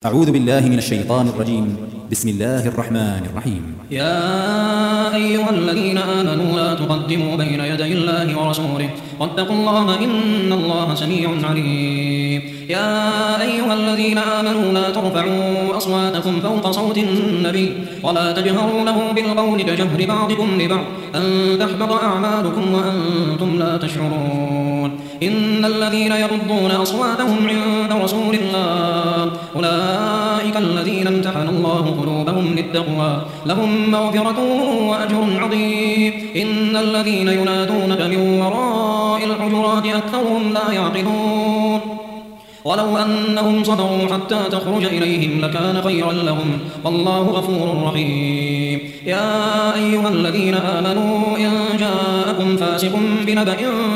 أعوذ بالله من الشيطان الرجيم. بسم الله الرحمن الرحيم. يا أيها الذين آمنوا لا تقدموا بين يدي الله ورسوله واتقوا الله إن الله سميع عليم. يا أيها الذين آمنوا لا ترفعوا أصواتكم فوق صوت النبي ولا تجهروا له بالقول كجهر بعضكم لبعض أن تحبط أعمالكم وأنتم لا تشعرون. إن الذين يغضون أصواتهم عند رسول الله أولئك الذين امتحن الله قلوبهم للتقوى لهم مغفرة وأجر عظيم. إن الذين ينادونك من وراء الحجرات أكثرهم لا يعقلون ولو أنهم صبروا حتى تخرج إليهم لكان خيرا لهم والله غفور رحيم. يا أيها الذين آمنوا إن جاءكم فاسق بنبأ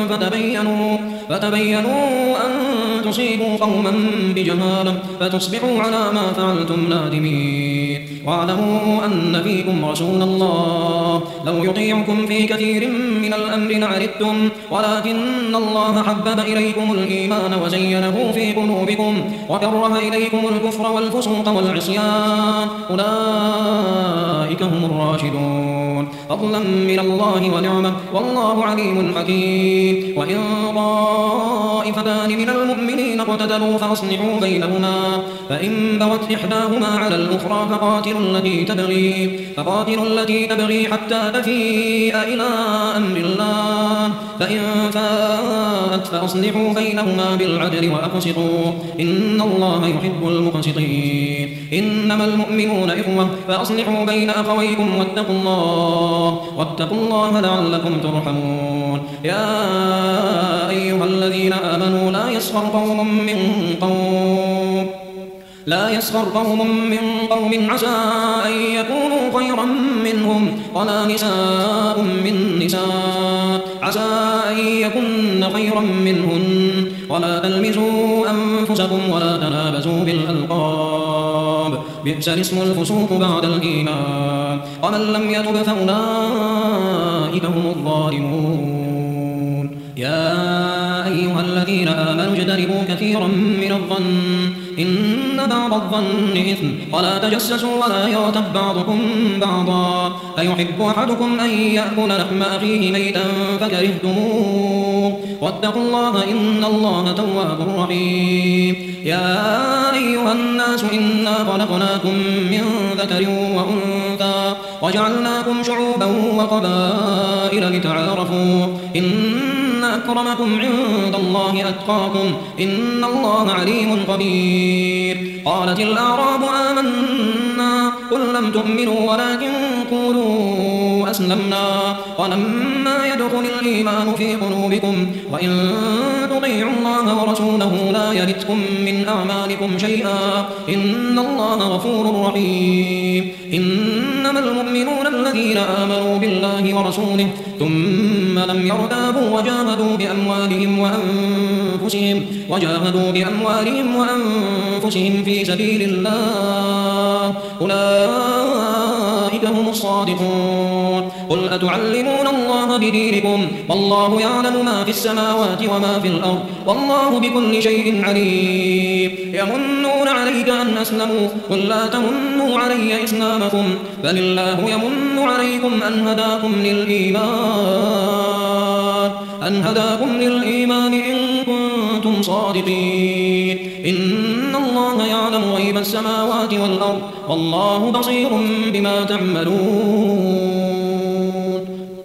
فتبينوا أن تصيبوا قوما بجهالة فتصبحوا على ما فعلتم نادمين. واعلموا أن فيكم رسول الله لو يطيعكم في كثير من الأمر لعنتم ولكن الله حبب إليكم الإيمان وزينه في قلوبكم وكره إليكم الكفر والفسوق والعصيان أولئك هم الراشدون فضلا من الله ونعمة والله عليم حكيم. وإن طائفتان من المؤمنين اقتتلوا فأصلحوا بينهما فإن بغت إحداهما على الأخرى فقاتلوا التي تبغي حتى تفيء إلى أمر الله فإن فاءت فأصلحوا بينهما بالعدل وأقسطوا إن الله يحب المقسطين. إنما المؤمنون إخوة فأصلحوا بين أخويكم واتقوا الله لعلكم ترحمون. يا أيها الذين آمنوا لا يسخر قوم من قوم عسى أن يكونوا خيرا منهم ولا نساء من نساء عسى أن يكن خيرا منهن ولا تلمزوا أنفسكم ولا تنابزوا بالألقاب بئس الاسم الفسوق بعد الإيمان ومن لم يتب فأولئك هم الظالمون. يا أيها الذين آمنوا اجتنبوا كثيرا من الظن إن بعض الظن إثم ولا تجسسوا ولا يغتب بعضكم بعضا أيحب أحدكم أن يأكل لحم أخيه ميتا فكرهتموه واتقوا الله إن الله تواب رحيم. يا أيها الناس إنا خلقناكم من ذكر وأنثى وجعلناكم شعوبا وقبائل لتعارفوا إن أكرمكم عند الله أتقاكم إن الله عليم خبير. قالت الأعراب آمنا قل لم تؤمنوا ولكن قولوا أسلمنا ولما يدخل الإيمان في قلوبكم وإن تطيعوا الله ورسوله لا يلتكم من أعمالكم شيئا إن الله غفور رحيم. إنما المؤمنون الذين آمنوا بالله ورسوله ثم لم يرتابوا وجاهدوا بأموالهم وأنفسهم في سبيل الله أولئك هم الصادقون. قل أتعلمون الله بدينكم والله يعلم ما في السماوات وما في الأرض والله بكل شيء عليم. يمنون عليك أن أسلموا قل لا تمنوا علي إسلامكم بل الله يمن عليكم أن هداكم للإيمان إن كنتم صادقين. إن الله يعلم غيب السماوات والأرض والله بصير بما تعملون.